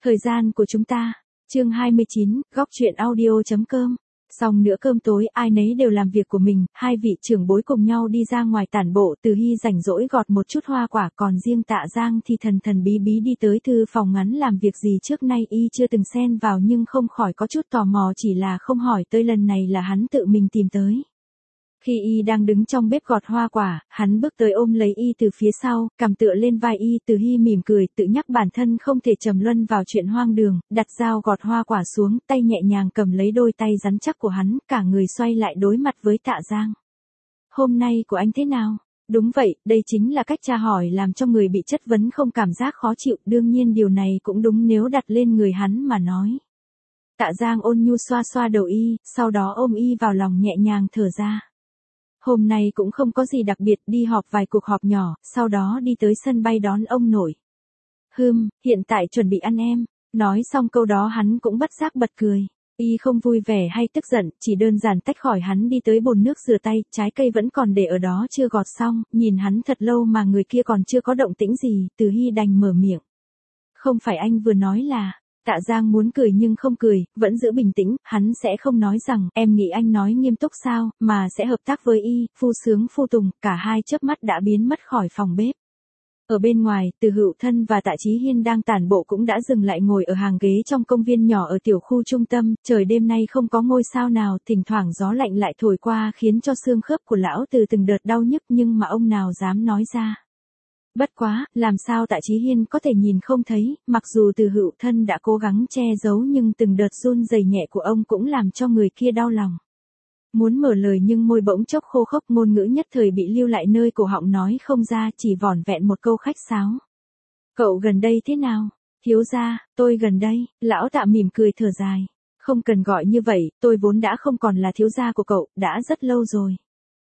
Thời gian của chúng ta. Chương 29, góc truyện audio.com. Xong nữa cơm tối, ai nấy đều làm việc của mình, hai vị trưởng bối cùng nhau đi ra ngoài tản bộ, Từ Hy rảnh rỗi gọt một chút hoa quả, còn riêng Tạ Giang thì thần thần bí bí đi tới thư phòng ngắn làm việc gì trước nay y chưa từng xen vào, nhưng không khỏi có chút tò mò, chỉ là không hỏi tới, lần này là hắn tự mình tìm tới. Khi y đang đứng trong bếp gọt hoa quả, hắn bước tới ôm lấy y từ phía sau, cằm tựa lên vai y. Từ Hy mỉm cười, tự nhắc bản thân không thể trầm luân vào chuyện hoang đường, đặt dao gọt hoa quả xuống, tay nhẹ nhàng cầm lấy đôi tay rắn chắc của hắn, cả người xoay lại đối mặt với Tạ Giang. Hôm nay của anh thế nào? Đúng vậy, đây chính là cách tra hỏi làm cho người bị chất vấn không cảm giác khó chịu, đương nhiên điều này cũng đúng nếu đặt lên người hắn mà nói. Tạ Giang ôn nhu xoa xoa đầu y, sau đó ôm y vào lòng nhẹ nhàng thở ra. Hôm nay cũng không có gì đặc biệt, đi họp vài cuộc họp nhỏ, sau đó đi tới sân bay đón ông nội. Hiện tại chuẩn bị ăn em. Nói xong câu đó hắn cũng bất giác bật cười. Y không vui vẻ hay tức giận, chỉ đơn giản tách khỏi hắn đi tới bồn nước rửa tay, trái cây vẫn còn để ở đó chưa gọt xong, nhìn hắn thật lâu mà người kia còn chưa có động tĩnh gì, Từ Hy đành mở miệng. Không phải anh vừa nói là... Tạ Giang muốn cười nhưng không cười, vẫn giữ bình tĩnh, hắn sẽ không nói rằng, em nghĩ anh nói nghiêm túc sao, mà sẽ hợp tác với y, phu sướng phu tùng, cả hai chớp mắt đã biến mất khỏi phòng bếp. Ở bên ngoài, Từ Hữu Thân và Tạ Chí Hiên đang tản bộ cũng đã dừng lại ngồi ở hàng ghế trong công viên nhỏ ở tiểu khu trung tâm, trời đêm nay không có ngôi sao nào, thỉnh thoảng gió lạnh lại thổi qua khiến cho xương khớp của lão Từ từng đợt đau nhức, nhưng mà ông nào dám nói ra. Bất quá, làm sao Tạ Chí Hiên có thể nhìn không thấy, mặc dù Từ Hữu Thân đã cố gắng che giấu nhưng từng đợt run rẩy nhẹ của ông cũng làm cho người kia đau lòng. Muốn mở lời nhưng môi bỗng chốc khô khốc, ngôn ngữ nhất thời bị lưu lại nơi cổ họng nói không ra, chỉ vỏn vẹn một câu khách sáo. Cậu gần đây thế nào? Thiếu gia, tôi gần đây, lão Tạ mỉm cười thở dài. Không cần gọi như vậy, tôi vốn đã không còn là thiếu gia của cậu, đã rất lâu rồi.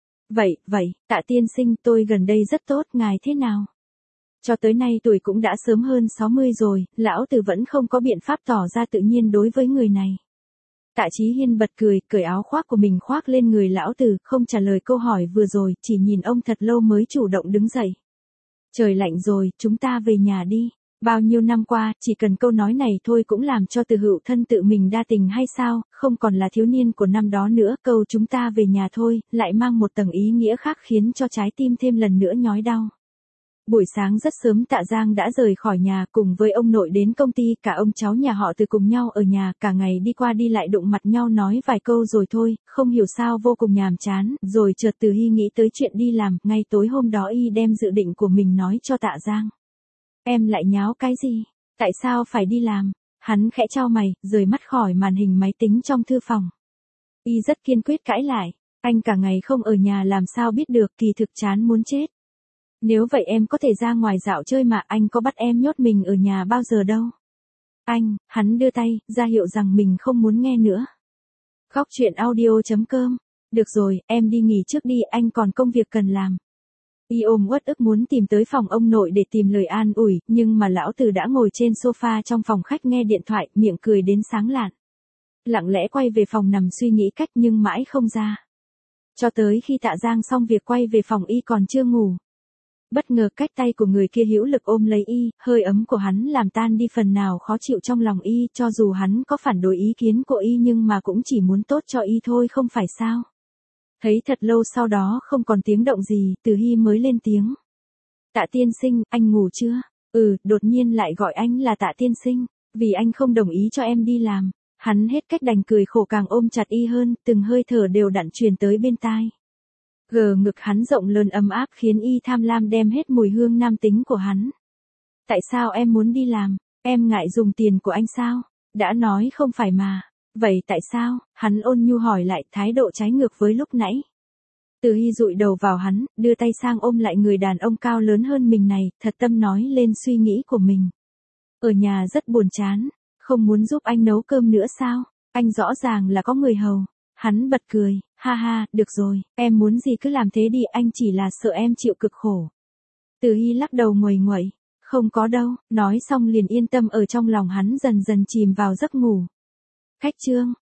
Vậy, Tạ tiên sinh, tôi gần đây rất tốt, ngài thế nào? Cho tới nay tuổi cũng đã sớm hơn 60 rồi, lão Từ vẫn không có biện pháp tỏ ra tự nhiên đối với người này. Tạ Chí Hiên bật cười, cởi áo khoác của mình khoác lên người lão Từ, không trả lời câu hỏi vừa rồi, chỉ nhìn ông thật lâu mới chủ động đứng dậy. Trời lạnh rồi, chúng ta về nhà đi. Bao nhiêu năm qua, chỉ cần câu nói này thôi cũng làm cho Từ Hữu Thân tự mình đa tình hay sao, không còn là thiếu niên của năm đó nữa, câu chúng ta về nhà thôi, lại mang một tầng ý nghĩa khác khiến cho trái tim thêm lần nữa nhói đau. Buổi sáng rất sớm Tạ Giang đã rời khỏi nhà cùng với ông nội đến công ty, cả ông cháu nhà họ Từ cùng nhau ở nhà, cả ngày đi qua đi lại đụng mặt nhau nói vài câu rồi thôi, không hiểu sao vô cùng nhàm chán, rồi chợt Từ Hy nghĩ tới chuyện đi làm, ngay tối hôm đó y đem dự định của mình nói cho Tạ Giang. Em lại nháo cái gì? Tại sao phải đi làm? Hắn khẽ chau mày, rời mắt khỏi màn hình máy tính trong thư phòng. Y rất kiên quyết cãi lại, anh cả ngày không ở nhà làm sao biết được, kỳ thực chán muốn chết. Nếu vậy em có thể ra ngoài dạo chơi mà, anh có bắt em nhốt mình ở nhà bao giờ đâu. Hắn đưa tay, ra hiệu rằng mình không muốn nghe nữa. Góc truyện audio.com. Được rồi, em đi nghỉ trước đi, anh còn công việc cần làm. Y ôm uất ức muốn tìm tới phòng ông nội để tìm lời an ủi, nhưng mà lão Từ đã ngồi trên sofa trong phòng khách nghe điện thoại, miệng cười đến sáng lạn. Lặng lẽ quay về phòng nằm suy nghĩ cách nhưng mãi không ra. Cho tới khi Tạ Giang xong việc quay về phòng y còn chưa ngủ. Bất ngờ cách tay của người kia hữu lực ôm lấy y, hơi ấm của hắn làm tan đi phần nào khó chịu trong lòng y, cho dù hắn có phản đối ý kiến của y nhưng mà cũng chỉ muốn tốt cho y thôi không phải sao. Thấy thật lâu sau đó không còn tiếng động gì, Từ Hy mới lên tiếng. Tạ tiên sinh, anh ngủ chưa? Đột nhiên lại gọi anh là Tạ tiên sinh, vì anh không đồng ý cho em đi làm. Hắn hết cách đành cười khổ càng ôm chặt y hơn, từng hơi thở đều đặn truyền tới bên tai. Ngực hắn rộng lớn ấm áp khiến y tham lam đem hết mùi hương nam tính của hắn. Tại sao em muốn đi làm? Em ngại dùng tiền của anh sao? Đã nói không phải mà. Vậy tại sao? Hắn ôn nhu hỏi lại, thái độ trái ngược với lúc nãy. Từ Hy dụi đầu vào hắn, đưa tay sang ôm lại người đàn ông cao lớn hơn mình này, thật tâm nói lên suy nghĩ của mình. Ở nhà rất buồn chán, không muốn giúp anh nấu cơm nữa sao? Anh rõ ràng là có người hầu. Hắn bật cười, ha ha, được rồi, em muốn gì cứ làm thế đi, anh chỉ là sợ em chịu cực khổ. Từ Hy lắc đầu nguầy nguậy, không có đâu, nói xong liền yên tâm, ở trong lòng hắn dần dần chìm vào giấc ngủ. Khách trương,